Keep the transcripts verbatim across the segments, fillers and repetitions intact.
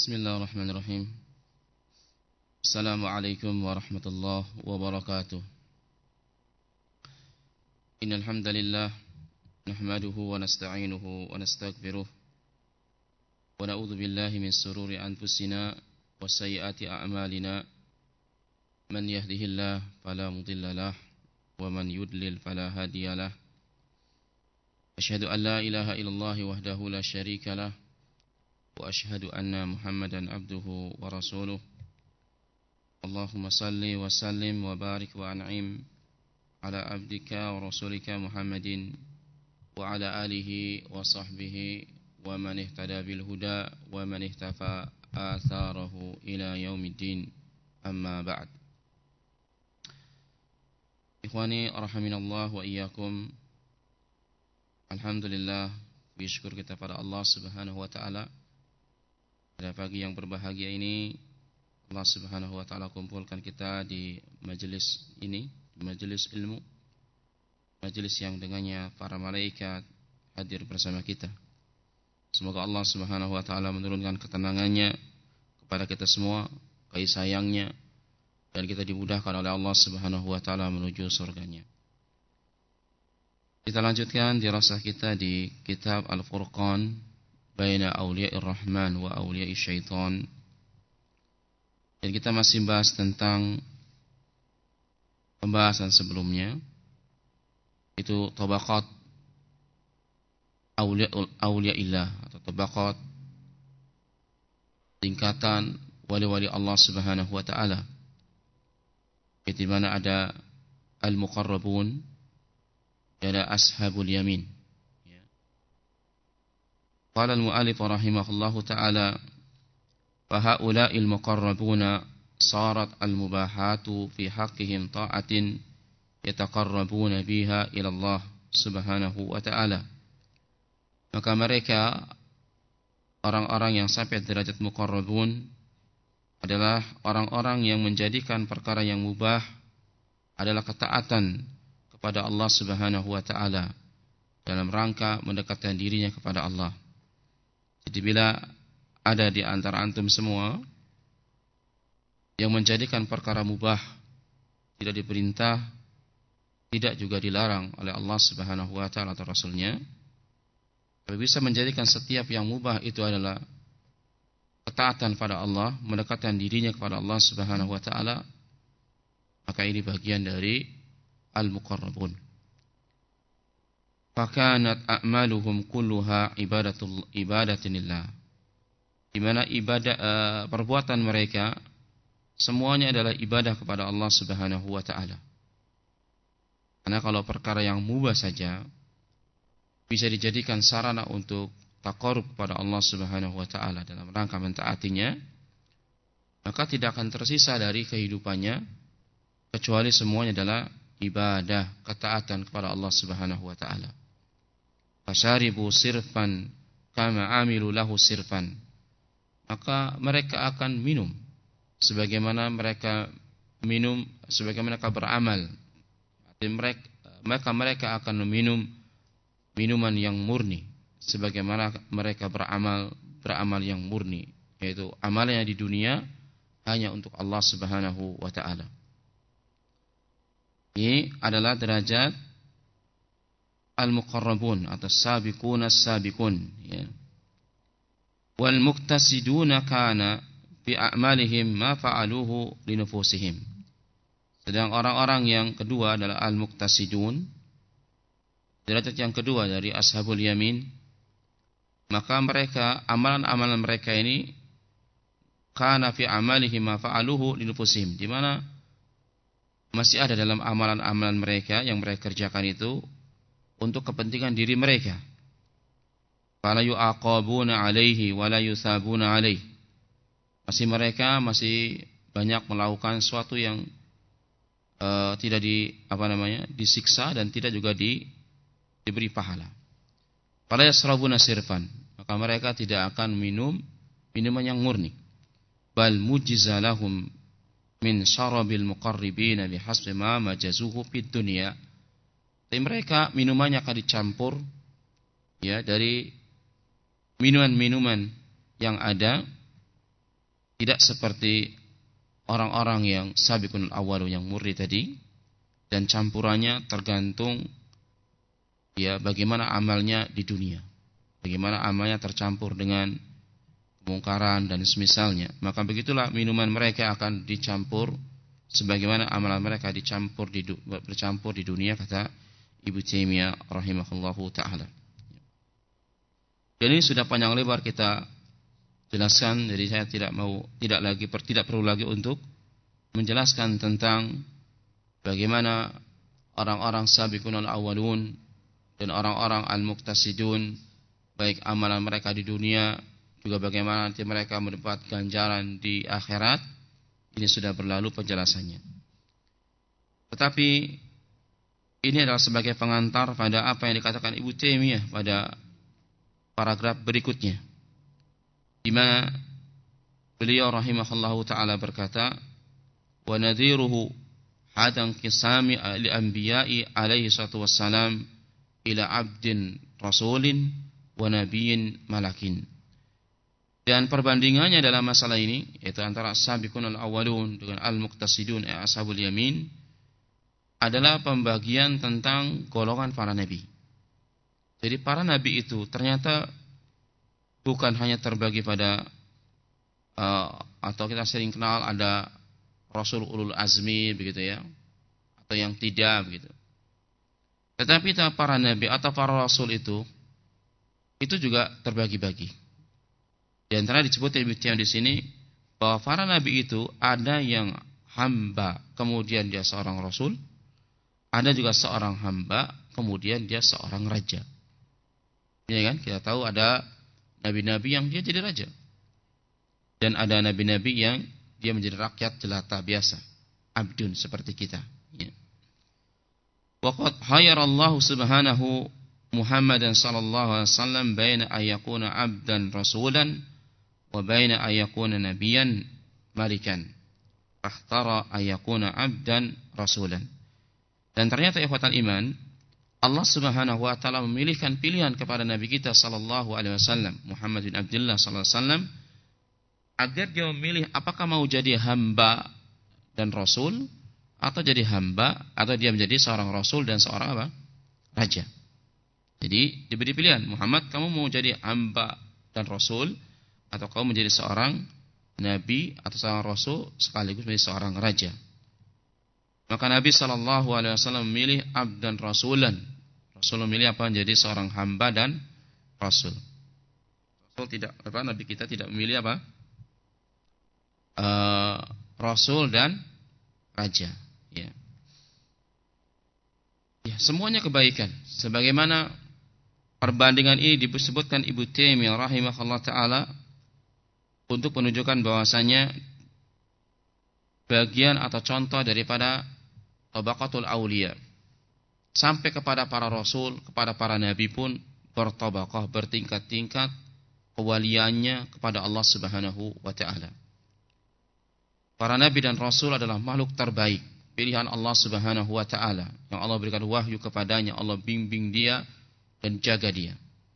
Bismillahirrahmanirrahim. Assalamualaikum warahmatullahi wabarakatuh. Innal hamdalillah nahmaduhu wa nasta'inuhu wa nastaghfiruh wa na'udzu billahi min shururi anfusina wa sayyiati a'malina. Man yahdihillahu fala mudilla lahu wa man yudlil fala hadiya lahu. Asyhadu an la ilaha illallah wahdahu la syarika lahu wa asyhadu anna Muhammadan abduhu wa rasuluh. Allahumma salli wa sallim wa barik wa an'im ala abdika wa rasulika Muhammadin wa ala alihi wa sahbihi wa man ihtada bil huda wa man ihtafa atharahu ila yaumiddin. Amma ba'd. Ikhwani rahiminallah wa iyyakum. Alhamdulillah, bersyukur kita pada Allah Subhanahu wa taala. Pada pagi yang berbahagia ini Allah Subhanahu wa taala kumpulkan kita di majelis ini, majelis ilmu, majelis yang dengannya para malaikat hadir bersama kita. Semoga Allah Subhanahu wa taala menurunkan ketenangannya kepada kita semua, kasih sayangnya, dan kita dimudahkan oleh Allah Subhanahu wa taala menuju surganya. Kita lanjutkan dirasah kita di kitab Al-Furqan Baina Awliya'ir Rahman wa Awliya'i Syaitan. Dan kita masih bahas tentang pembahasan sebelumnya, itu tabaqat awliya'illah atau tabaqat tingkatan wali-wali Allah Subhanahu wa taala. Di mana ada al-muqarrabun, ada ashabul yamin. Qala al-mu'allif rahimahullahu ta'ala, fa haula'il muqarrabuna sarat al-mubahatu fi haqqihim ta'atin yataqarrabuna biha ila Allah Subhanahu wa ta'ala. Maka mereka orang-orang yang sampai derajat muqarrabun adalah orang-orang yang menjadikan perkara yang mubah adalah ketaatan kepada Allah Subhanahu wa ta'ala dalam rangka mendekatkan dirinya kepada Allah. Jadi bila ada di antara antum semua yang menjadikan perkara mubah tidak diperintah, tidak juga dilarang oleh Allah Subhanahu wa taala atau Rasulnya, tapi bisa menjadikan setiap yang mubah itu adalah ketaatan pada Allah, mendekatkan dirinya kepada Allah Subhanahu wa taala, maka ini bagian dari al-muqarrabun. Fakanat a'maluhum kulluha ibadatul ibadatinillah. Di mana ibadah uh, perbuatan mereka semuanya adalah ibadah kepada Allah Subhanahu wa taala. Karena kalau perkara yang mubah saja bisa dijadikan sarana untuk taqarrub kepada Allah Subhanahu wa taala dalam rangka mentaatinya, maka tidak akan tersisa dari kehidupannya kecuali semuanya adalah ibadah, ketaatan kepada Allah Subhanahu wa taala. Fasyaribu sirfan kama amilu lahu sirfan. Maka mereka akan minum sebagaimana mereka minum, sebagaimana mereka beramal. Mereka, maka mereka akan meminum minuman yang murni sebagaimana mereka beramal beramal yang murni, yaitu amalnya di dunia hanya untuk Allah Subhanahu wa taala. Ini adalah derajat al-muqarrabun atau sabiqun as-sabiqun, ya. Wal muqtasiduna kana bi a'malihim ma fa'aluhu li nufusihim. Sedang orang-orang yang kedua adalah al-muqtasidun, derajat yang kedua dari ashabul yamin, maka mereka amalan-amalan mereka ini kana fi amalihim ma fa'aluhu li nufusihim, di mana masih ada dalam amalan-amalan mereka yang mereka kerjakan itu untuk kepentingan diri mereka. Fala yu'aqabuna 'alaihi wa la yusabuna 'alaihi. Masih mereka masih banyak melakukan sesuatu yang uh, tidak di apa namanya? disiksa dan tidak juga di diberi pahala. Fala yasrabuna sirfan. Maka mereka tidak akan minum minuman yang murni. Bal mujiza lahum min syarabil muqarribina bihasbi ma majazuhu fid dunya. Tapi mereka minumannya akan dicampur ya dari minuman-minuman yang ada tidak seperti orang-orang yang sabiqun al-awwalun yang murni tadi, dan campurannya tergantung ya bagaimana amalnya di dunia. Bagaimana amalnya tercampur dengan kemungkaran dan semisalnya. Maka begitulah minuman mereka akan dicampur sebagaimana amalan mereka dicampur di bercampur di dunia, kata Ibnu Taimiyah rahimahullahu taala. Jadi sudah panjang lebar kita jelaskan, jadi saya tidak mau tidak lagi tidak perlu lagi untuk menjelaskan tentang bagaimana orang-orang sabiqun al-awwalun dan orang-orang al-muqtasidun, baik amalan mereka di dunia juga bagaimana nanti mereka mendapat ganjaran di akhirat. Ini sudah berlalu penjelasannya. Tetapi ini adalah sebagai pengantar pada apa yang dikatakan Ibnu Taimiyah pada paragraf berikutnya, di mana beliau rahimahullahu taala berkata, wa nadhiruhu hadan qisami al-anbiya'i alaihi salatu wassalam ila abdin rasulin wa nabiyyin malakin. Dan perbandingannya dalam masalah ini, yaitu antara sabiqun al-awwalun dengan al-muqtasidun ya ashabul yamin, adalah pembagian tentang golongan para nabi. Jadi para nabi itu ternyata bukan hanya terbagi pada uh, atau kita sering kenal ada rasul ulul azmi begitu ya, atau yang tidak begitu. Tetapi para nabi atau para rasul itu itu juga terbagi-bagi. Di antara disebut Ibnu Taimiyah di sini bahwa para nabi itu ada yang hamba kemudian dia seorang rasul, ada juga seorang hamba kemudian dia seorang raja. Ya kan? Kita tahu ada nabi-nabi yang dia jadi raja, dan ada nabi-nabi yang dia menjadi rakyat jelata biasa, abdun seperti kita. Ya. Waqad hayarallahu subhanahu Muhammadan sallallahu alaihi wasallam baina ayyakuna abdan rasulan wa baina ayyakuna nabiyan malikan. Akhtara ayyakuna abdan rasulan. Dan ternyata ikhwatal iman, Allah Subhanahu wa taala memilihkan pilihan kepada nabi kita sallallahu alaihi wasallam, Muhammad bin Abdullah sallallahu alaihi wasallam, agar dia memilih apakah mau jadi hamba dan rasul, atau jadi hamba atau dia menjadi seorang rasul dan seorang apa? Raja. Jadi diberi pilihan, Muhammad kamu mau jadi hamba dan rasul, atau kamu menjadi seorang nabi atau seorang rasul sekaligus menjadi seorang raja. Maka Nabi sallallahu alaihi wasallam memilih abd dan rasulan. Rasul memilih apa? Menjadi seorang hamba dan rasul. Rasul tidak apa? Nabi kita tidak memilih apa? Uh, rasul dan raja. Ya. Ya, semuanya kebaikan. Sebagaimana perbandingan ini disebutkan Ibnu Taimiyah rahimahullah taala untuk menunjukkan bahwasanya bagian atau contoh daripada tabaqatul auliya sampai kepada para rasul, kepada para nabi pun bertabaqah, bertingkat-tingkat kewaliannya kepada Allah Subhanahu wa taala. Para nabi dan rasul adalah makhluk terbaik, pilihan Allah Subhanahu wa taala yang Allah berikan wahyu kepadanya, Allah bimbing dia dan jaga dia.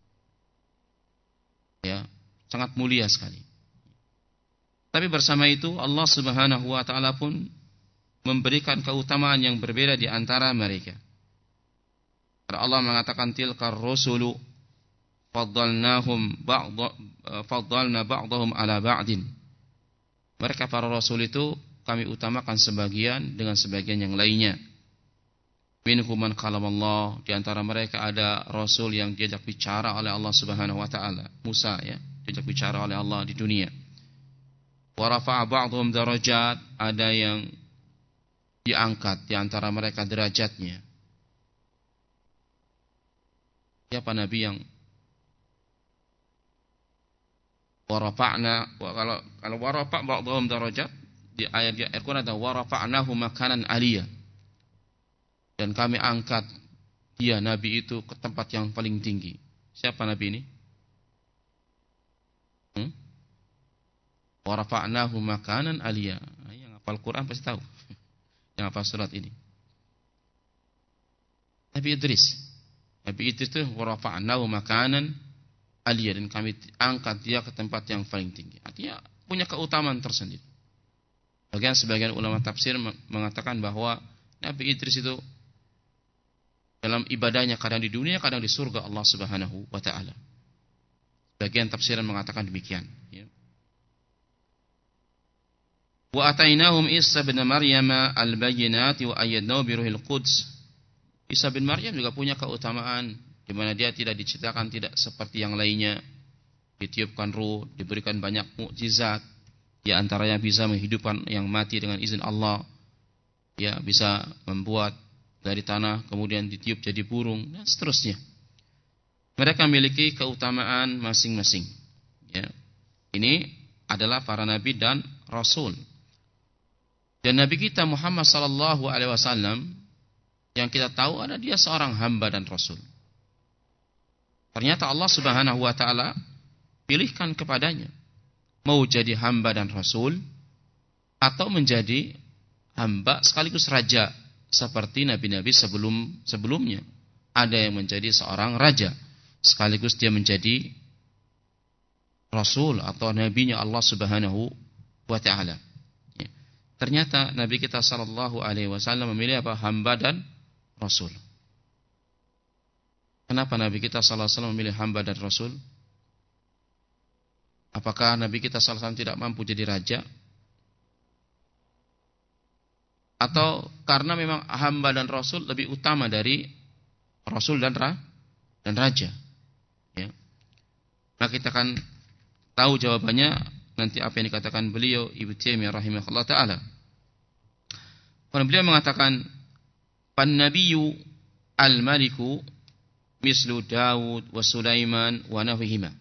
Ya, sangat mulia sekali. Tapi bersama itu Allah Subhanahu wa taala pun memberikan keutamaan yang berbeda di antara mereka. Karena Allah mengatakan tilkar rusulu faddalnahum ba'd faddalna ba'dahum ala ba'din. Mereka para rasul itu kami utamakan sebagian dengan sebagian yang lainnya. Minhum man kalamallah, di antara mereka ada rasul yang diajak bicara oleh Allah Subhanahu wa taala, Musa ya, diajak bicara oleh Allah di dunia. Wa rafa'a ba'dhum darajat, ada yang diangkat di antara mereka derajatnya. Siapa nabi yang wa rafa'na, kalau kalau wa rafa' ba'dhum darajat di ayat di Al-Qur'an ada wa rafa'nahu makanan aliyah. Dan kami angkat dia nabi itu ke tempat yang paling tinggi. Siapa nabi ini? Hmm? Wa rafa'nahu makanan aliyah. Yang hafal Quran pasti tahu. Yang hafal surat ini. Nabi Idris. Nabi Idris itu wa rafa'nahu makanan aliyah, dan kami angkat dia ke tempat yang paling tinggi. Artinya punya keutamaan tersendiri. Bagian sebagian ulama tafsir mengatakan bahwa Nabi Idris itu dalam ibadahnya kadang di dunia, kadang di surga Allah Subhanahu wa taala. Bagian tafsiran mengatakan demikian, ya. Wa atainahum Isa bin Maryam al-bayyinati wa ayyadnahu bi ruhil quds. Isa bin Maryam juga punya keutamaan di mana dia tidak diciptakan tidak seperti yang lainnya. Ditiupkan ruh, diberikan banyak mukjizat. Di antaranya bisa menghidupkan yang mati dengan izin Allah. Ya, bisa membuat dari tanah kemudian ditiup jadi burung dan seterusnya. Mereka memiliki keutamaan masing-masing. Ya. Ini adalah para nabi dan rasul. Dan Nabi kita Muhammad sallallahu alaihi wasallam yang kita tahu ada dia seorang hamba dan rasul. Ternyata Allah Subhanahu wa taala pilihkan kepadanya mau jadi hamba dan rasul atau menjadi hamba sekaligus raja seperti nabi-nabi sebelum sebelumnya. Ada yang menjadi seorang raja sekaligus dia menjadi rasul atau nabinya Allah Subhanahu wa taala. Ya. Ternyata Nabi kita sallallahu alaihi wasallam memilih apa? Hamba dan rasul. Kenapa Nabi kita sallallahu alaihi wasallam memilih hamba dan rasul? Apakah Nabi kita sallallahu alaihi wasallam tidak mampu jadi raja? Atau karena memang hamba dan rasul lebih utama dari rasul dan ra, dan raja? Ya. Nah, kita akan tahu jawabannya nanti apa yang dikatakan beliau Ibnu Taimiyah rahimahullah taala. Karena beliau mengatakan pan nabiyyu al-maliku mislu Daud wa Sulaiman wa nahwihima.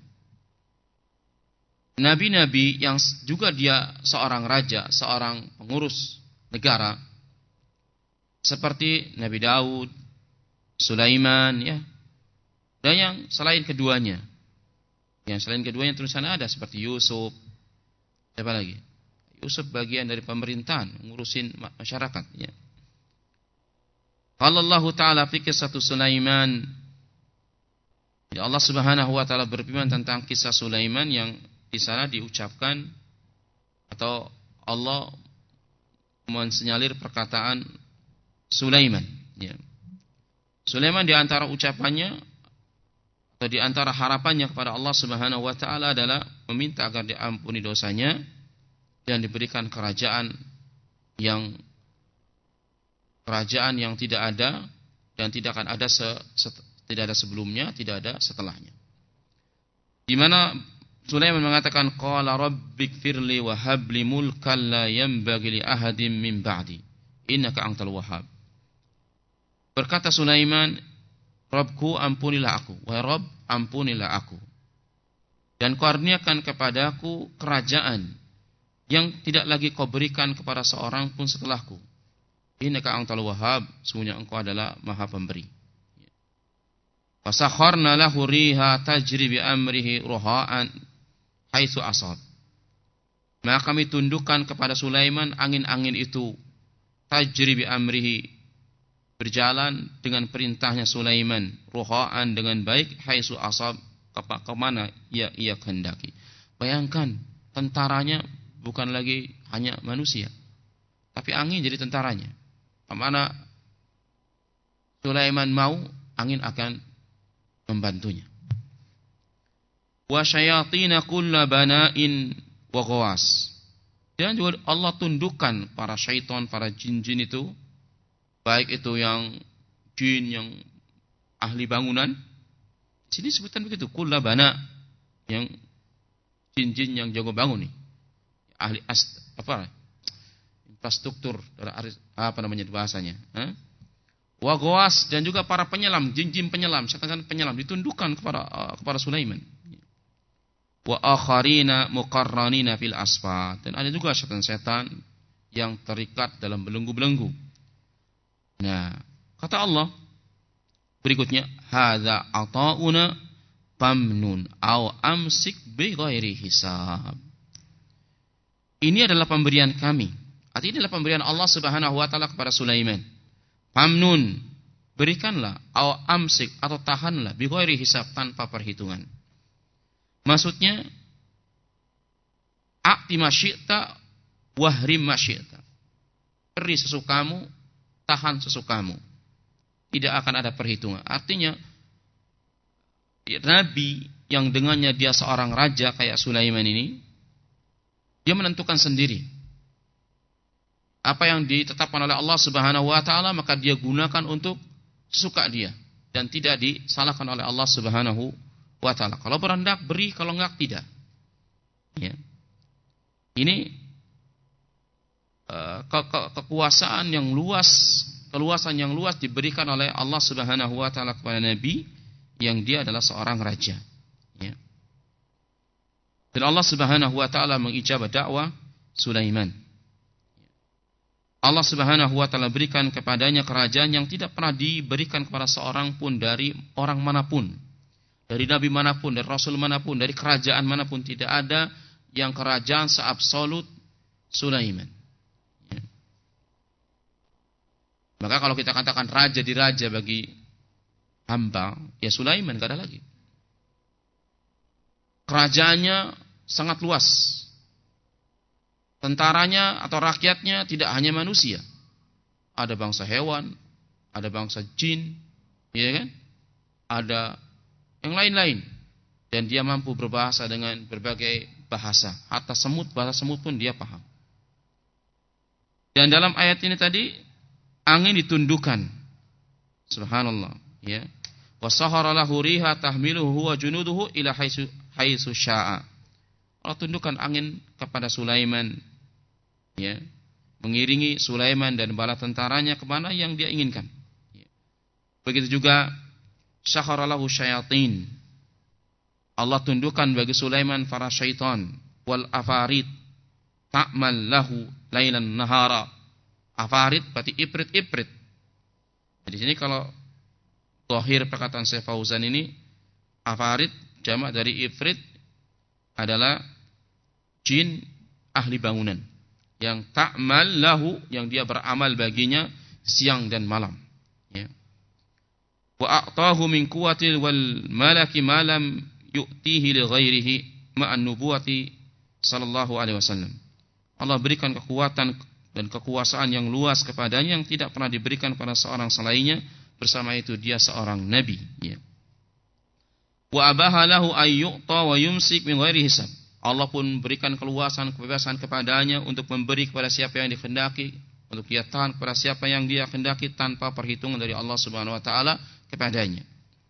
Nabi-nabi yang juga dia seorang raja, seorang pengurus negara seperti Nabi Daud, Sulaiman, ya. Dan yang selain keduanya. Yang selain keduanya tulisannya ada seperti Yusuf. Siapa lagi? Yusuf bagian dari pemerintahan, ngurusin masyarakat, ya. Qala Allah Ta'ala fi kisah Sulaiman. Ya, Allah Subhanahu wa taala berfirman tentang kisah Sulaiman yang di sana diucapkan atau Allah mensinyalir perkataan Sulaiman, ya. Sulaiman di antara ucapannya atau di antara harapannya kepada Allah Subhanahu wa taala adalah meminta agar diampuni dosanya dan diberikan kerajaan yang kerajaan yang tidak ada dan tidak akan ada se, se, tidak ada sebelumnya, tidak ada setelahnya. Di mana Sulaiman mengatakan qala rabbighfirli wa habli mulkan la yanbaghi li ahadin min ba'di innaka antal wahhab. Berkata Sulaiman, Rabbku ampunilah aku, wahai Rabb ampunilah aku. Dan kurniakan kepadaku kerajaan yang tidak lagi kau berikan kepada seorang pun setelahku. Innaka antal wahhab, sesungguhnya engkau adalah Maha Pemberi. Fasakharna lahu riha tajri bi amrihi ruhaan haitsu asad. Maka kami tundukkan kepada Sulaiman angin-angin itu tajri bi amrihi, berjalan dengan perintahnya Sulaiman, ruhaan dengan baik, haitsu asab, ke mana ia ia kehendaki. Bayangkan tentaranya bukan lagi hanya manusia, tapi angin jadi tentaranya. Kemana Sulaiman mau, angin akan membantunya. Wa syayatina kulla bana'in wa ghawas. Dan juga Allah tundukkan para syaitan, para jin-jin itu, baik itu yang jin yang ahli bangunan. Sini sebutan begitu, kulla bana, yang jin-jin yang jago bangun nih. Ahli ast, apa? Infrastruktur, apa namanya bahasanya? Hah? Wa ghawas, dan juga para penyelam, jin-jin penyelam, setan penyelam ditundukkan kepada uh, kepada Sulaiman. Wa akharina muqarranina fil asfat, dan ada juga setan-setan yang terikat dalam belenggu-belenggu. Nah, kata Allah berikutnya, hadza ata'una famnun aw amsik bi ghairi hisab. Ini adalah pemberian kami. Artinya ini adalah pemberian Allah Subhanahu wa taala kepada Sulaiman. Famnun, berikanlah, aw amsik atau tahanlah bi ghairi hisab, tanpa perhitungan. Maksudnya a'ti ma syi'ta wahrim ma syi'ta. Beri sesukamu, tahan sesukamu. Tidak akan ada perhitungan. Artinya Nabi yang dengannya dia seorang raja kayak Sulaiman ini, dia menentukan sendiri apa yang ditetapkan oleh Allah Subhanahu wa taala, maka dia gunakan untuk sesuka dia dan tidak disalahkan oleh Allah Subhanahu wa taala. Kalau berendak beri, kalau enggak tidak. Ya. Ini uh, ke ke kekuasaan yang luas, keluasan yang luas diberikan oleh Allah Subhanahu wa taala kepada Nabi yang dia adalah seorang raja. Ya. Dan Allah Subhanahu wa taala mengijabah dakwah Sulaiman. Allah Subhanahu wa taala berikan kepadanya kerajaan yang tidak pernah diberikan kepada seorang pun dari orang manapun. Dari nabi manapun, dari rasul manapun, dari kerajaan manapun, tidak ada yang kerajaan seabsolut Sulaiman. Ya. Maka kalau kita katakan raja di raja bagi hamba, ya Sulaiman, gak ada lagi. Kerajaannya sangat luas. Tentaranya atau rakyatnya tidak hanya manusia. Ada bangsa hewan, ada bangsa jin, ya kan? Ada yang lain-lain. Dan dia mampu berbahasa dengan berbagai bahasa. Hatta semut, bahasa semut pun dia paham. Dan dalam ayat ini tadi, angin ditundukkan. Subhanallah. Ya. Wasahara lahu riha tahmiluhu wa junuduhu ila haitsu haitsu syaa. Allah tundukkan angin kepada Sulaiman, ya, mengiringi Sulaiman dan bala tentaranya kemana yang dia inginkan. Ya. Begitu juga sahara lahu syayatin. Allah tundukkan bagi Sulaiman para syaitan wal afarid ta'mal lahu lailan nahara. Afarid berarti ifrit-ifrit. Di sini kalau zahir perkataan Syekh Fauzan ini, afarid jamak dari ifrit adalah jin ahli bangunan yang ta'mal lahu, yang dia beramal baginya siang dan malam. Ya. Wa a'tahu min quwwatil wal malaki ma lam yu'tihi li ghairihi ma'an nubuwati sallallahu alaihi wasallam. Allah berikan kekuatan dan kekuasaan yang luas kepadanya yang tidak pernah diberikan pada seorang selainnya, bersama itu dia seorang nabi. Ya. Wa abaha lahu ay yu'ta wa yumsik min ghairi hisab. Allah pun berikan keluasan, kebebasan kepadanya untuk memberi kepada siapa yang dikehendaki, untuk dia tahan kepada siapa yang dia kehendaki tanpa perhitungan dari Allah Subhanahu wa taala kepadanya.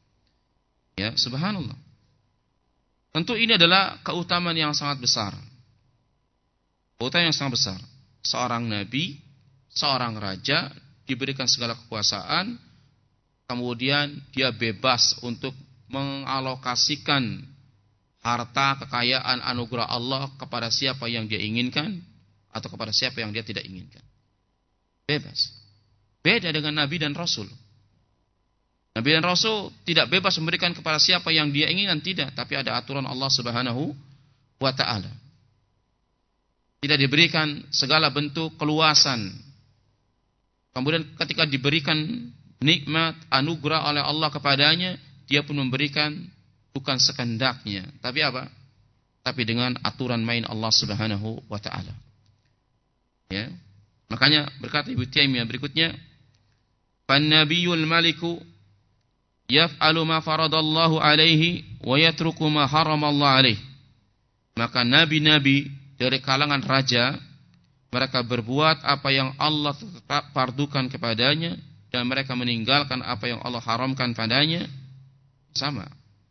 Ya, subhanallah. Tentu ini adalah keutamaan yang sangat besar. Keutamaan yang sangat besar. Seorang nabi, seorang raja diberikan segala kekuasaan, kemudian dia bebas untuk mengalokasikan harta, kekayaan, anugerah Allah kepada siapa yang dia inginkan atau kepada siapa yang dia tidak inginkan. Bebas. Beda dengan Nabi dan Rasul. Nabi dan Rasul tidak bebas memberikan kepada siapa yang dia inginkan, tidak. Tapi ada aturan Allah Subhanahu wa ta'ala. Tidak diberikan segala bentuk keluasan. Kemudian ketika diberikan nikmat, anugerah oleh Allah kepadanya, dia pun memberikan bukan sekendaknya, tapi apa? Tapi dengan aturan main Allah Subhanahu wa taala. Ya. Makanya berkata Ibnu Taimiyah berikutnya, "Fan nabiyul maliku yaf'alu ma faradallahu alaihi wa yatruku ma haramallahu alaihi." Maka nabi-nabi dari kalangan raja, mereka berbuat apa yang Allah tetap fardukan kepadanya dan mereka meninggalkan apa yang Allah haramkan padanya. Sama.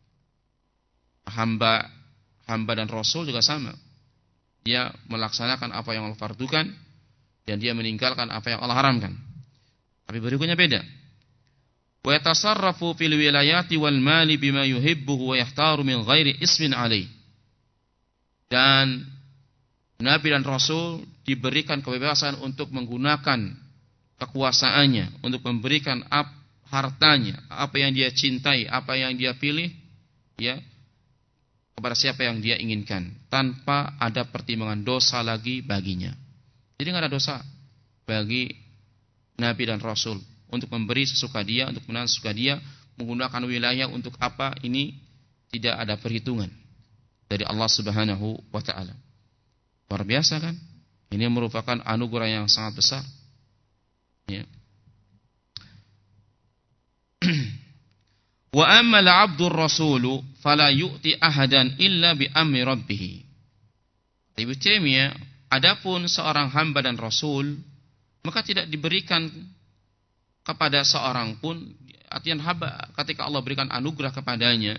Hamba hamba dan Rasul juga sama. Dia melaksanakan apa yang Allah fardukan dan dia meninggalkan apa yang Allah haramkan. Tapi berikutnya beda. Wa yatasarrafu fil wilayati wal mali bima yuhibbu wa yahtaru min ghairi ismin alaih. Dan Nabi dan Rasul diberikan kebebasan untuk menggunakan kekuasaannya, untuk memberikan apa hartanya, apa yang dia cintai, apa yang dia pilih, ya, kepada siapa yang dia inginkan, tanpa ada pertimbangan dosa lagi baginya. Jadi nggak ada dosa bagi Nabi dan Rasul untuk memberi sesuka dia, untuk menahan sesuka dia, menggunakan wilayah untuk apa, ini tidak ada perhitungan dari Allah Subhanahu wa ta'ala. Luar biasa kan? Ini merupakan anugerah yang sangat besar. Ya. Wa ammal 'abdur rasulu fala yu'ti ahadan illa bi amri rabbih. Ibnu Taimiyah, adapun seorang hamba dan rasul, maka tidak diberikan kepada seorang pun, artinya hamba ketika Allah berikan anugerah kepadanya,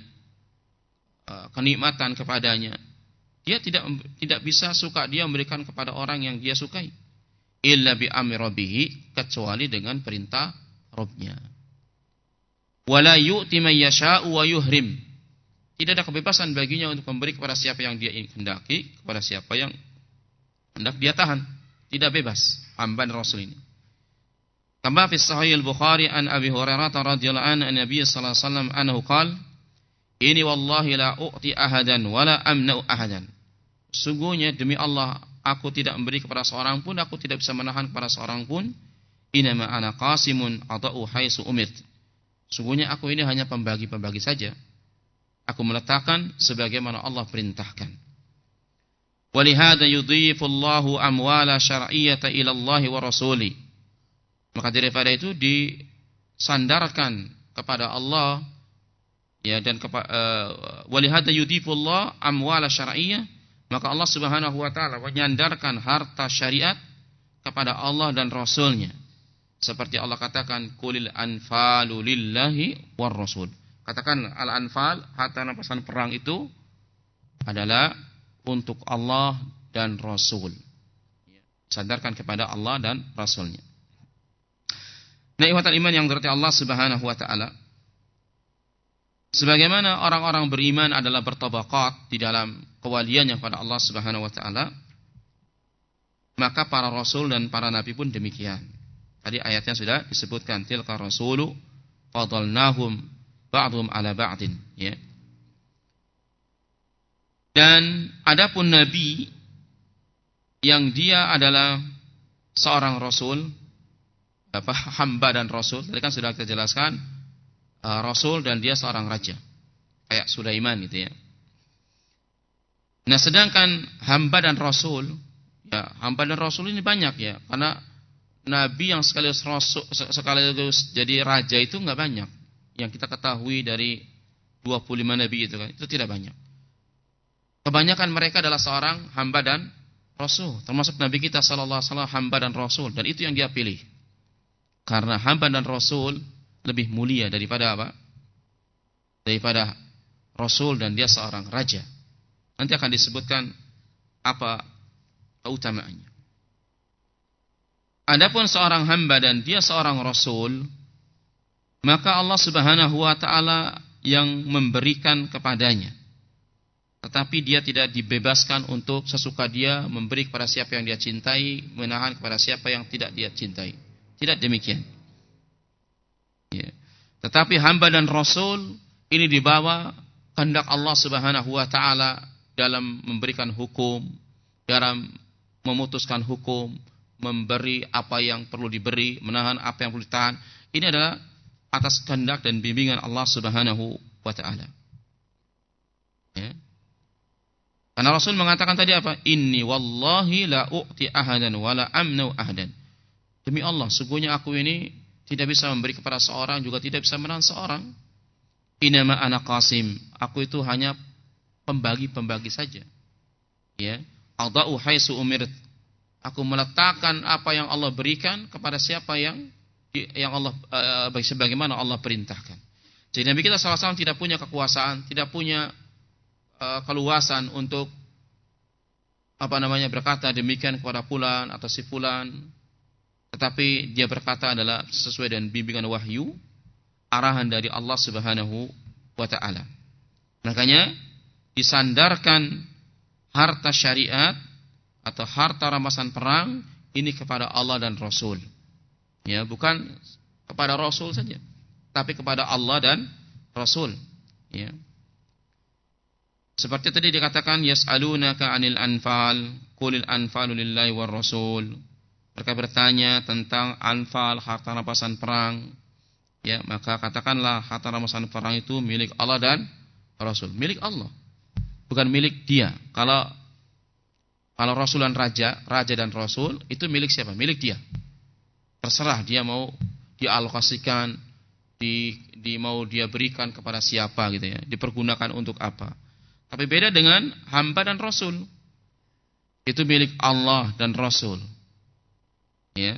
kenikmatan kepadanya, dia tidak tidak bisa suka dia memberikan kepada orang yang dia sukai, illa bi amri rabbih, kecuali dengan perintah Rabbnya. Wala yu'ti man yasha'u wa yuhrim. Tidak ada kebebasan baginya untuk memberi kepada siapa yang dia kehendaki, kepada siapa yang hendak dia tahan. Tidak bebas hamba dan rasul ini. Kama fi sahih al-Bukhari an Abi Hurairah radhiyallahu anhu an Nabi sallallahu alaihi wasallam anhu qala, "Ini wallahi la u'ti ahadan wa la amna'u ahadan." Sungguhnya demi Allah, aku tidak memberi kepada seorang pun, aku tidak bisa menahan kepada seorang pun. Inama ana qasimun ata'u haitsu umirt. Sungguhnya aku ini hanya pembagi-pembagi saja. Aku meletakkan sebagaimana Allah perintahkan. Walihada yudhifu Allahu amwala syar'iyyata ila Allah wa rasuli. Maka daripada itu disandarkan kepada Allah, ya, dan kepada uh, walihada yudhifu Allah amwala syar'iyyah, maka Allah Subhanahu wa taala menyandarkan harta syariat kepada Allah dan Rasulnya. Seperti Allah katakan, qulil anfalu lillahi war rasul. Katakan al-anfal, harta rampasan perang itu adalah untuk Allah dan Rasul. Sandarkan kepada Allah dan Rasulnya. Nah, ikhwatal iman yang dirahmati Allah Subhanahu wa taala, sebagaimana orang-orang beriman adalah bertabaqat di dalam kewaliannya kepada Allah Subhanahu wa taala, maka para rasul dan para nabi pun demikian. Tadi ayatnya sudah disebutkan, tilka rasulu fadalnahum ba'dhum ala ba'din, ya. Dan adapun nabi yang dia adalah seorang rasul, apa, hamba dan rasul, tadi kan sudah kita jelaskan, uh, rasul dan dia seorang raja, kayak Sulaiman gitu ya. Nah, sedangkan hamba dan rasul, ya, hamba dan rasul ini banyak ya, karena nabi yang sekaligus rasul, sekaligus jadi raja itu enggak banyak. Yang kita ketahui dari dua puluh lima nabi itu kan, itu tidak banyak. Kebanyakan mereka adalah seorang hamba dan rasul, termasuk nabi kita sallallahu alaihi wasallam hamba dan rasul, dan itu yang dia pilih. Karena hamba dan rasul lebih mulia daripada apa? Daripada rasul dan dia seorang raja. Nanti akan disebutkan apa keutamaannya. Adapun seorang hamba dan dia seorang rasul, maka Allah Subhanahu wa taala yang memberikan kepadanya. Tetapi dia tidak dibebaskan untuk sesuka dia memberi kepada siapa yang dia cintai, menahan kepada siapa yang tidak dia cintai. Tidak demikian. Ya. Tetapi hamba dan rasul ini dibawa kehendak Allah Subhanahu wa taala dalam memberikan hukum, dalam memutuskan hukum, memberi apa yang perlu diberi, menahan apa yang perlu ditahan. Ini adalah atas kehendak dan bimbingan Allah Subhanahu wa taala. Ya. Karena Rasul mengatakan tadi apa? Inni wallahi la u'ti ahadan wa la amnu ahadan. Demi Allah, sungguhnya aku ini tidak bisa memberi kepada seorang, juga tidak bisa menahan seorang. Inama ana qasim. Aku itu hanya pembagi-pembagi saja. Ya. Adau haitsu umirt. Aku meletakkan apa yang Allah berikan kepada siapa yang yang Allah uh, sebagaimana Allah perintahkan. Jadi Nabi kita sallallahu alaihi wasallam tidak punya kekuasaan, tidak punya uh, keluasan untuk apa namanya berkata demikian kepada fulan atau si fulan. Tetapi dia berkata adalah sesuai dengan bimbingan wahyu, arahan dari Allah Subhanahu wa taala. Makanya disandarkan harta syariat atau harta rampasan perang ini kepada Allah dan Rasul. Ya, bukan kepada Rasul saja, tapi kepada Allah dan Rasul. Ya. Seperti tadi dikatakan yas'alunaka 'anil anfal, qulil anfalu lillahi war rasul. Mereka bertanya tentang anfal, harta rampasan perang. Ya, maka katakanlah harta rampasan perang itu milik Allah dan Rasul. Milik Allah, bukan milik dia. Kalau Kalau rasul dan raja, raja dan rasul itu milik siapa? Milik dia. Terserah dia mau dialokasikan, di, di mau dia berikan kepada siapa gitu ya, dipergunakan untuk apa. Tapi beda dengan hamba dan rasul. Itu milik Allah dan Rasul. Ya.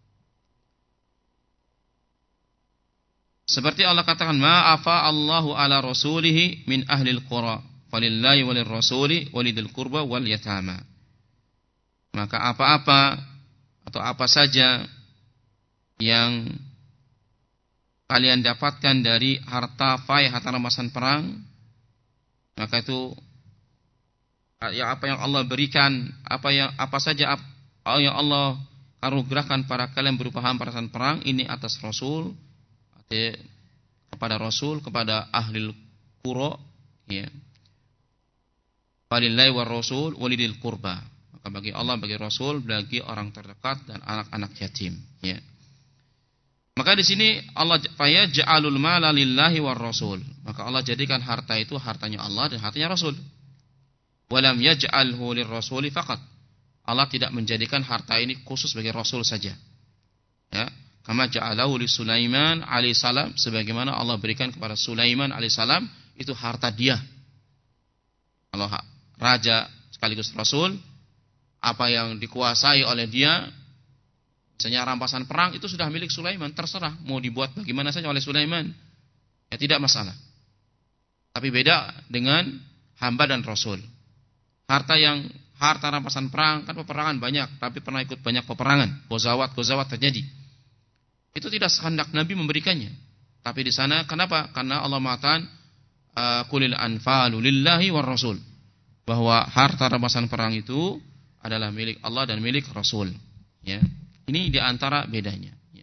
Seperti Allah katakan, ma'afa Allahu ala rasulihi min ahlil qura, falillahi walil rasuli walidil qurba wal yatama. Maka apa-apa atau apa saja yang kalian dapatkan dari harta fai, harta rampasan perang, maka itu ya apa yang Allah berikan, apa yang apa saja apa yang Allah anugerahkan para kalian berupa rampasan perang ini atas Rasul, ya, kepada Rasul, kepada ahli qura, ya. Walillahi war rasul walidil qurba. Maka bagi Allah, bagi Rasul, bagi orang terdekat dan anak-anak yatim, ya. Maka di sini Allah faya ja'alul mala lillahi war rasul. Maka Allah jadikan harta itu hartanya Allah dan hartanya Rasul. Walam yaj'alhu lirrasuli faqat. Allah tidak menjadikan harta ini khusus bagi Rasul saja. Ya, kama ja'alahu li Sulaiman alaihissalam, sebagaimana Allah berikan kepada Sulaiman alaihissalam itu harta dia. Kalau raja sekaligus Rasul, apa yang dikuasai oleh dia, misalnya rampasan perang itu sudah milik Sulaiman, terserah mau dibuat bagaimana saja oleh Sulaiman. Ya tidak masalah. Tapi beda dengan hamba dan Rasul. Harta yang harta rampasan perang, kan peperangan banyak, tapi pernah ikut banyak peperangan, gozawat gozawat terjadi. Itu tidak sehendak Nabi memberikannya. Tapi di sana kenapa? Karena Allah mengatakan qulil anfalu lillahi war rasul, bahwa harta rampasan perang itu adalah milik Allah dan milik Rasul. Ya, ini di antara bedanya. Ya.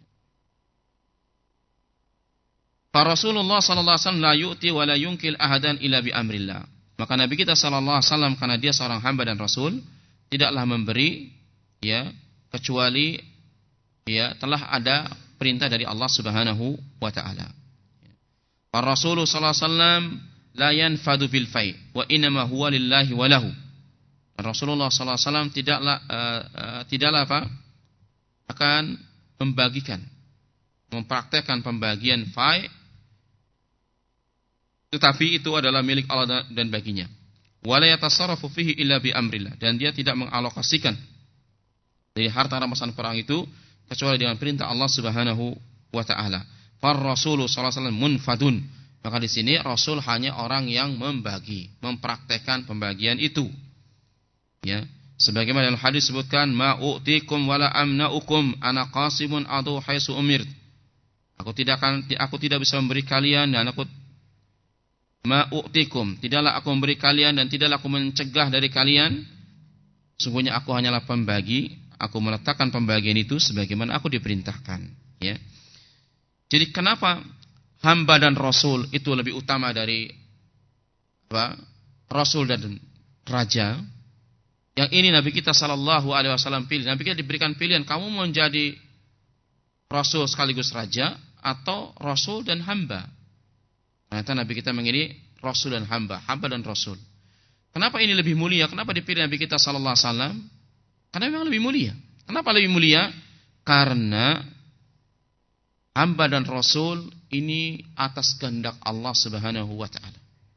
Fa Rasulullah sallallahu alaihi wasallam la yu'ti wa la yunkil ahadan illa bi amrillah. Maka Nabi kita sallallahu alaihi wasallam karena dia seorang hamba dan rasul, tidaklah memberi ya kecuali ya telah ada perintah dari Allah Subhanahu wa taala. Fa Rasulullah sallallahu alaihi wasallam la yanfadu bil fai wa inma huwa lillahi wa lahu. Rasulullah sallallahu alaihi wasallam tidaklah uh, uh, tidaklah apa? akan membagikan, mempraktekkan pembagian fai, tetapi itu adalah milik Allah dan baginya. Wala yatasarrafu fihi illa bi amrillah, dan dia tidak mengalokasikan dari harta rampasan perang itu kecuali dengan perintah Allah Subhanahu wa taala. Far Rasulullah sallallahu alaihi wasallam munfadun. Maka di sini Rasul hanya orang yang membagi, mempraktekkan pembagian itu. Ya, sebagaimana dalam hadis sebutkan, ma u'tikum wala amna'ukum ana qasimun adu haitsu umirt. Aku tidak akan aku tidak bisa memberi kalian dan aku ma'u'tikum, tidaklah aku memberi kalian dan tidaklah aku mencegah dari kalian. Sungguhnya aku hanyalah pembagi, aku meletakkan pembagian itu sebagaimana aku diperintahkan, ya. Jadi kenapa hamba dan rasul itu lebih utama dari apa? Rasul dan raja? Yang ini Nabi kita sallallahu alaihi wasallam pilih. Nabi kita diberikan pilihan, kamu mau menjadi rasul sekaligus raja atau rasul dan hamba. Ternyata Nabi kita menjadi Rasul dan hamba, hamba dan Rasul. Kenapa ini lebih mulia? Kenapa dipilih Nabi kita sallallahu alaihi wasallam? Karena memang lebih mulia. Kenapa lebih mulia? Karena hamba dan Rasul ini atas kehendak Allah Subhanahu wa taala.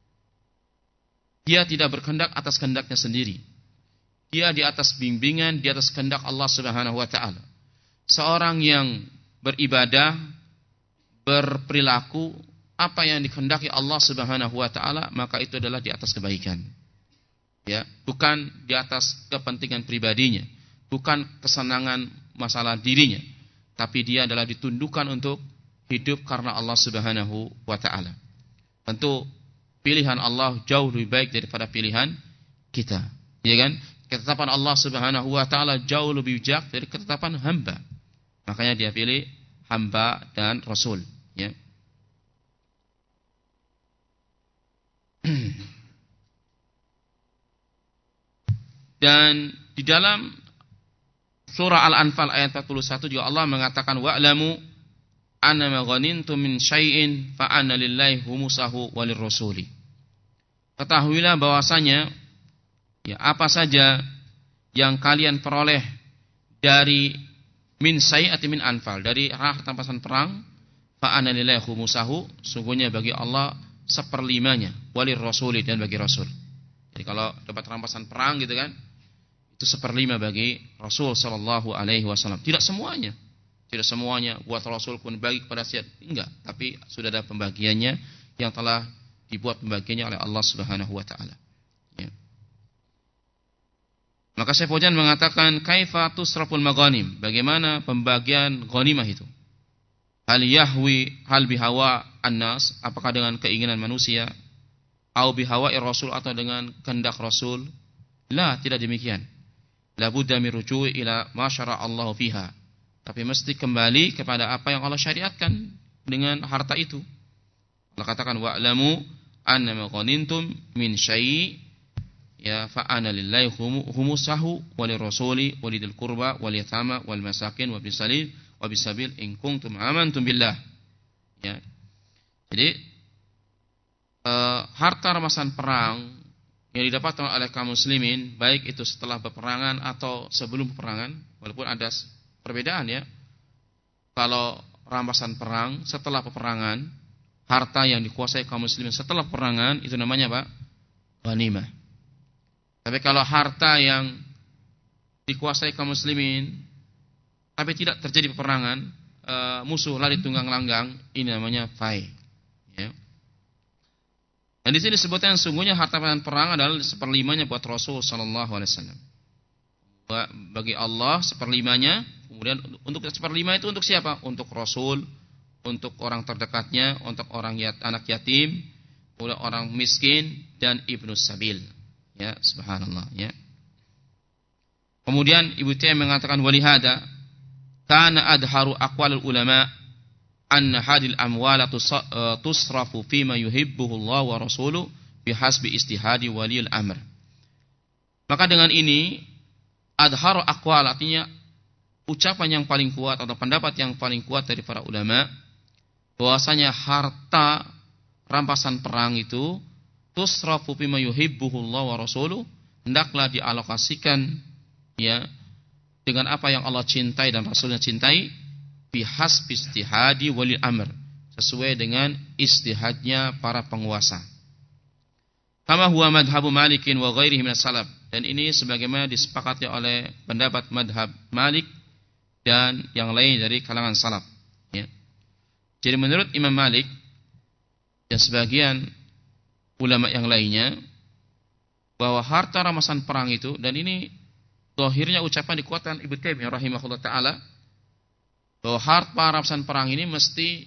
Dia tidak berkehendak atas kehendaknya sendiri. Dia di atas bimbingan, di atas kehendak Allah Subhanahu wa taala. Seorang yang beribadah, berperilaku apa yang dikehendaki Allah Subhanahu wa taala, maka itu adalah di atas kebaikan. Ya, bukan di atas kepentingan pribadinya, bukan kesenangan masalah dirinya, tapi dia adalah ditundukkan untuk hidup karena Allah Subhanahu wa taala. Tentu pilihan Allah jauh lebih baik daripada pilihan kita, ya kan? Ketetapan Allah Subhanahu wa taala jauh lebih bijak dari ketetapan hamba. Makanya dia pilih hamba dan rasul, ya. Dan di dalam surah Al-Anfal ayat empat puluh satu juga Allah mengatakan wa'lamu annama ghanimtum min syai'in fa anna lillahi khumsahu wa lirrasuli. Ketahuilah bahwasanya ya apa saja yang kalian peroleh dari min syai'ati min anfal, dari harta rampasan perang, fa anna lillahi khumusahu, sungguhnya bagi Allah seperlimanya, walir rasuli, dan bagi Rasul. Jadi kalau dapat rampasan perang gitu kan, itu seperlima bagi Rasul sallallahu alaihi wasallam. Tidak semuanya. Tidak semuanya buat Rasul pun bagi kepada siapa, enggak, tapi sudah ada pembagiannya yang telah dibuat pembagiannya oleh Allah Subhanahu wa taala. Ya. Maka Syekh Fauzan mengatakan kaifa tusraful maghanim? Bagaimana pembagian ghanimah itu? Hal yahwi hal bihawa annas, apakah dengan keinginan manusia, au bihawa Rasul, atau dengan kehendak Rasul? La, tidak demikian. La budda min ruju'i ila ma syara Allah fiha. Tapi mesti kembali kepada apa yang Allah syariatkan dengan harta itu. Allah katakan wa'lamu annama ghanintum min syai' ya fa ana lillahi khumusahu wa lirrasuli wa lidil qurba wal yatama wal masakin wa bisabil wa bisabil in kuntum amantum billah. Ya. Jadi uh, harta rampasan perang yang didapatkan oleh kaum muslimin, baik itu setelah peperangan atau sebelum peperangan, walaupun ada perbedaan ya. Kalau rampasan perang setelah peperangan, harta yang dikuasai kaum muslimin setelah peperangan, itu namanya apa? Ghanimah. Tapi kalau harta yang dikuasai kaum muslimin tapi tidak terjadi peperangan, e, musuh lari tunggang langgang, ini namanya fai. Ya. Dan di sini disebutkan sungguhnya harta rampasan perang adalah seperlimanya buat Rasul sallallahu alaihi wasallam. Bagi Allah seperlimanya. Kemudian untuk seperlima itu untuk siapa? Untuk Rasul, untuk orang terdekatnya, untuk orang yat, anak yatim, untuk orang miskin, dan ibnu sabil. Ya, subhanallah. Ya. Kemudian Ibnu Taimiyah mengatakan walihada kana adharu aqwalul ulama anna hadil amwala tusrafu fima yuhibbuhu Allah wa rasuluhu bihasbi istihadi waliyul amr. Maka dengan ini adharu aqwal, artinya ucapan yang paling kuat atau pendapat yang paling kuat dari para ulama, bahwasanya harta rampasan perang itu tusrafu bima yuhibbuhu Allah wa rasuluhu, hendaklah dialokasikan ya dengan apa yang Allah cintai dan Rasulnya cintai, bihasbi istihadi walil amr, sesuai dengan istihadnya para penguasa. Kama huwa madhabu Malikin wa ghairihi minas salaf, dan ini sebagaimana disepakati oleh pendapat madhab Malik dan yang lain dari kalangan salaf. Ya. Jadi menurut Imam Malik dan sebagian ulama yang lainnya, bahwa harta rampasan perang itu, dan ini zahirnya ucapan dikuatkan Ibnu Taimiyah rahimahullah taala, bahwa harta rampasan perang ini mesti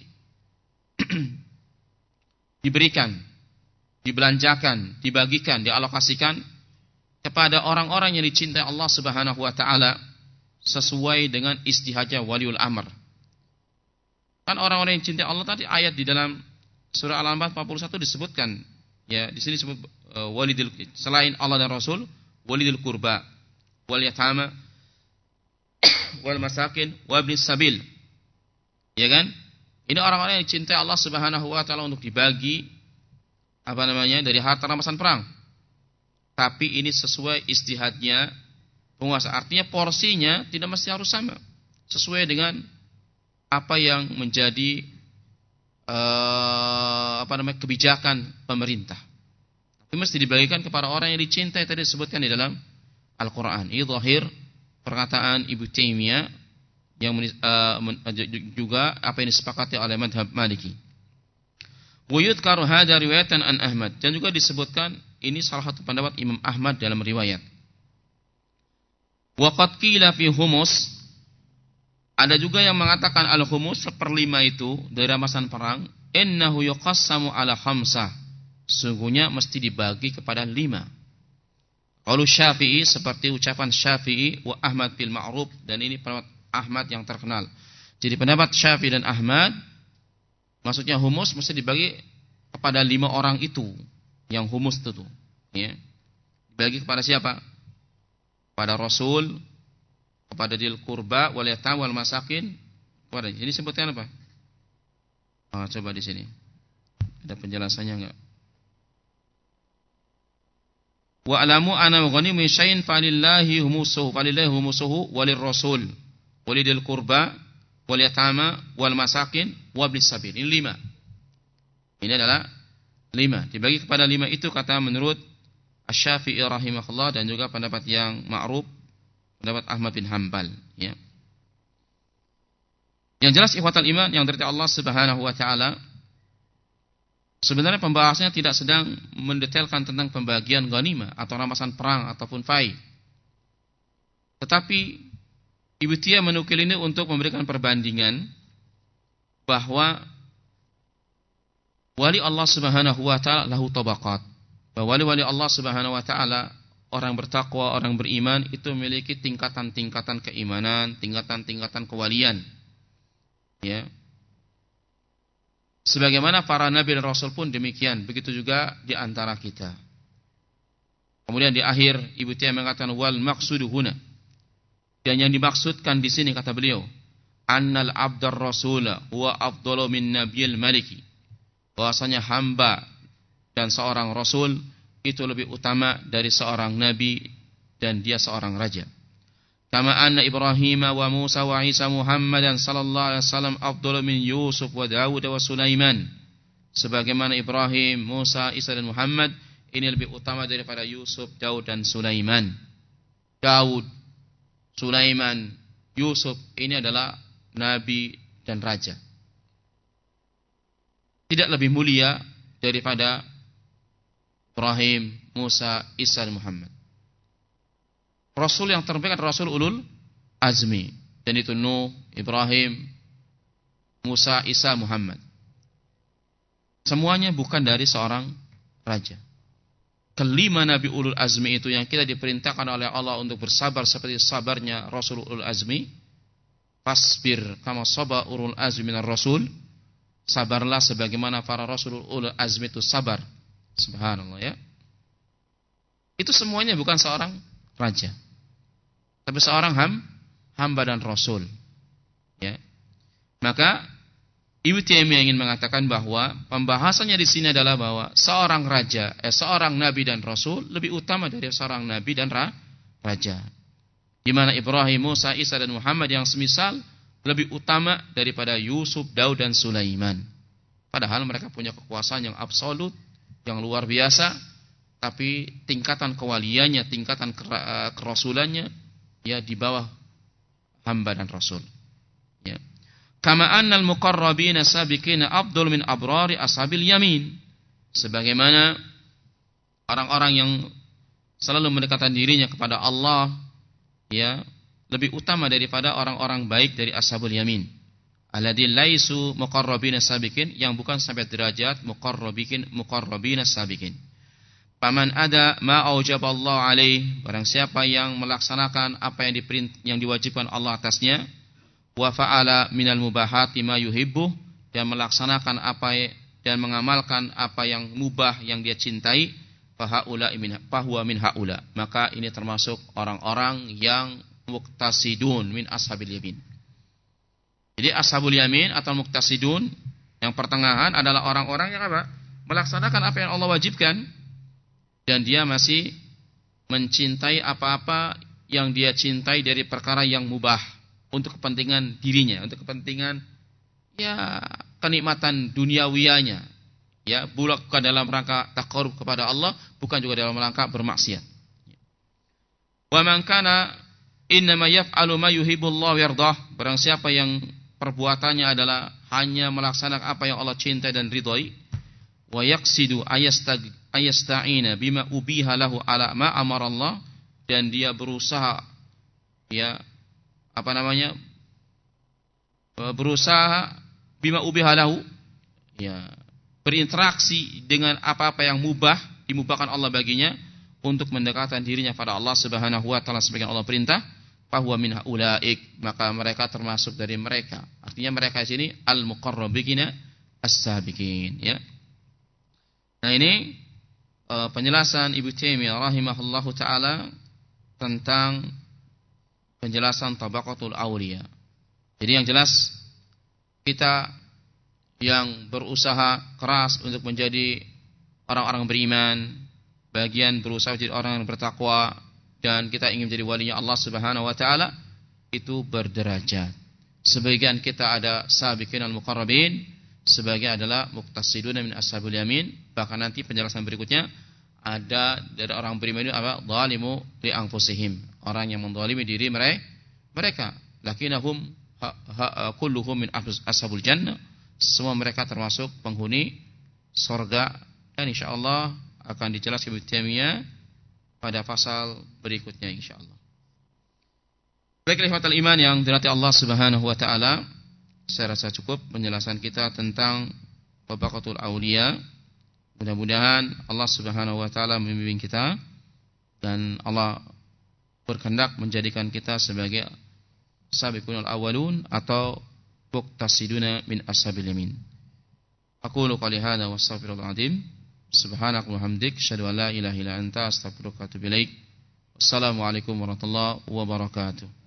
diberikan, dibelanjakan, dibagikan, dialokasikan kepada orang-orang yang dicintai Allah Subhanahu wa taala sesuai dengan istihadnya waliul amr. Kan orang-orang yang cintai Allah tadi ayat di dalam surah Al-Anfal empat puluh satu disebutkan, ya, di sini disebut uh, walidil, selain Allah dan Rasul, walidil qurba wal yatama wal masakin wa ibnis sabil. Ya kan? Ini orang-orang yang cintai Allah Subhanahu wa taala untuk dibagi apa namanya dari harta rampasan perang. Tapi ini sesuai istihadnya penguasa. Artinya porsinya tidak mesti harus sama, sesuai dengan apa yang menjadi uh, apa namanya kebijakan pemerintah. Tapi mesti dibagikan kepada orang yang dicintai, tadi disebutkan di dalam Al-Quran. Ini zahir perkataan Ibnu Taimiyah yang uh, juga apa yang disepakati oleh madhab Maliki. Wa yudhkaru hadza riwayatan an Ahmad, dan juga disebutkan ini salah satu pendapat Imam Ahmad dalam riwayat. Wa qad qila fi humus, ada juga yang mengatakan al-humus seperlima itu dari rampasan perang, innahu yuqassamu ala khamsah, sungguhnya mesti dibagi kepada lima. Qaulu Syafi'i, seperti ucapan Syafi'i, wa Ahmad bil ma'ruf, dan ini pendapat Ahmad yang terkenal. Jadi pendapat Syafi'i dan Ahmad, maksudnya humus mesti dibagi kepada lima orang itu, yang humus itu, ya. Dibagi kepada siapa? Kepada Rasul, kepada dil qurba wal yatama wal masakin, kepada. Ini sebutkan apa? Oh, coba di sini. Ada penjelasannya enggak? Wa alamu anna ghanimu syai'in falillahi humusuhu falillahi humusuhu walir rasul walidil qurba wal yatama wal masakin wa ibnis sabil. Ini lima. Ini adalah lima. Dibagi kepada lima itu kata menurut Asy-Syafi'i rahimahullah dan juga pendapat yang ma'ruf pendapat Ahmad bin Hanbal, ya. Yang jelas ikhwatal iman yang dari Allah Subhanahu wa taala, sebenarnya pembahasannya tidak sedang mendetailkan tentang pembagian ghanimah atau rampasan perang ataupun fai. Tetapi Ibnu Taimiyah menukil ini untuk memberikan perbandingan bahwa wali Allah Subhanahu wa taala lahu tabaqat. Bahwa wali-wali Allah Subhanahu wa taala, orang bertakwa, orang beriman itu memiliki tingkatan-tingkatan keimanan, tingkatan-tingkatan kewalian. Ya. Sebagaimana para nabi dan rasul pun demikian, begitu juga di antara kita. Kemudian di akhir Ibnu Taimiyah mengatakan wal maqsudu huna. Dan yang dimaksudkan di sini kata beliau, annal abdar rasula huwa afdalu min nabiyil maliki. Bahwasanya hamba dan seorang rasul itu lebih utama dari seorang nabi dan dia seorang raja. Kama anna Ibrahim wa Musa wa Isa Muhammadan sallallahu alaihi wasallam afdalu min Yusuf wa Daud wa Sulaiman. Sebagaimana Ibrahim, Musa, Isa dan Muhammad ini lebih utama daripada Yusuf, Daud dan Sulaiman. Daud, Sulaiman, Yusuf ini adalah nabi dan raja. Tidak lebih mulia daripada Ibrahim, Musa, Isa dan Muhammad. Rasul yang terbaik adalah Rasul ulul azmi, dan itu Nuh, Ibrahim, Musa, Isa, Muhammad. Semuanya bukan dari seorang raja. Kelima nabi ulul azmi itu yang kita diperintahkan oleh Allah untuk bersabar seperti sabarnya Rasul ulul azmi. Fasbir kama sabar ulul azmi minar rasul. Sabarlah sebagaimana para Rasul ulul azmi itu sabar. Subhanallah, ya. Itu semuanya bukan seorang raja, tapi seorang ham, hamba dan rasul, ya. Maka Ibnu Taimiyah ingin mengatakan bahwa pembahasannya di sini adalah bahwa seorang raja, eh, seorang nabi dan rasul lebih utama dari seorang nabi dan ra, raja. Di mana Ibrahim, Musa, Isa dan Muhammad yang semisal lebih utama daripada Yusuf, Daud dan Sulaiman. Padahal mereka punya kekuasaan yang absolut, yang luar biasa, tapi tingkatan kewaliannya, tingkatan kerasulannya ya di bawah hamba dan rasul, ya. Kama annal muqarrabina sabiqina afdal min abrari ashabil yamin. Sebagaimana orang-orang yang selalu mendekatkan dirinya kepada Allah, ya, lebih utama daripada orang-orang baik dari ashabul yamin. Alladzi laisu muqarrabina sabiqin, yang bukan sampai derajat muqarrabikin muqarrabina sabiqin. Paman ada ma aujaballahu alaih, barang siapa yang melaksanakan apa yang diperint yang diwajibkan Allah atasnya, wa fa'ala minal mubahati ma yuhibbu, dan melaksanakan apa dan mengamalkan apa yang mubah yang dia cintai, fahaula min fahuwa min haula, maka ini termasuk orang-orang yang muqtasidun min ashabil yamin. Jadi ashabul yamin atau muqtasidun yang pertengahan adalah orang-orang yang apa? Melaksanakan apa yang Allah wajibkan, dan dia masih mencintai apa-apa yang dia cintai dari perkara yang mubah untuk kepentingan dirinya, untuk kepentingan ya kenikmatan duniawiyanya, ya, bukan dalam rangka taqarrub kepada Allah, bukan juga dalam rangka bermaksiat. Wa man kana innama yaf'alu ma yuhibbullahu yardah, barang siapa yang perbuatannya adalah hanya melaksanakan apa yang Allah cintai dan ridhoi, wa yaqsidu ayasta'ina bima ubiha lahu ala ma amarallah, dan dia berusaha ya apa namanya berusaha bima ubiha lahu, ya, berinteraksi dengan apa-apa yang mubah dimubahkan Allah baginya untuk mendekatkan dirinya pada Allah Subhanahu wa taala sebagian Allah perintah, fahuwa min haulaik, maka mereka termasuk dari mereka. Artinya mereka di sini al-muqarrabina as-sabiqin, ya. Nah, ini e, penjelasan Ibnu Taimiyah rahimahullahu taala tentang penjelasan tabaqatul auliya. Jadi yang jelas kita yang berusaha keras untuk menjadi orang-orang beriman, sebagian berusaha jadi orang yang bertakwa dan kita ingin menjadi walinya Allah Subhanahu wa taala, itu berderajat. Sebagian kita ada sabiqin al-muqarrabin, sebagian adalah muqtasiduna min ashabil yamin. Bahkan nanti penjelasan berikutnya ada dari orang beriman itu apa? Zalimu li anfusihim, orang yang menzalimi diri mereka. Lakinnahum kulluhum min ashabul jannah, semua mereka termasuk penghuni surga, dan insyaallah akan dijelaskan Ibnu Taimiyah pada pasal berikutnya insyaallah. Baiklah ikhwatal iman yang dirahmati Allah Subhanahu wa taala, saya rasa cukup penjelasan kita tentang Tabaqatul Auliya. Mudah-mudahan Allah Subhanahu wa taala membimbing kita dan Allah berkehendak menjadikan kita sebagai sabiqunal awwalun atau muqtasiduna min ashabil yamin. Aqulu qouli hadza wa astaghfirullahal azim. Subhanaka wa hamdik, asyhadu an la ilaha illa anta, astaghfiruka wa atubu ilaik. Wassalamualaikum warahmatullahi wabarakatuh.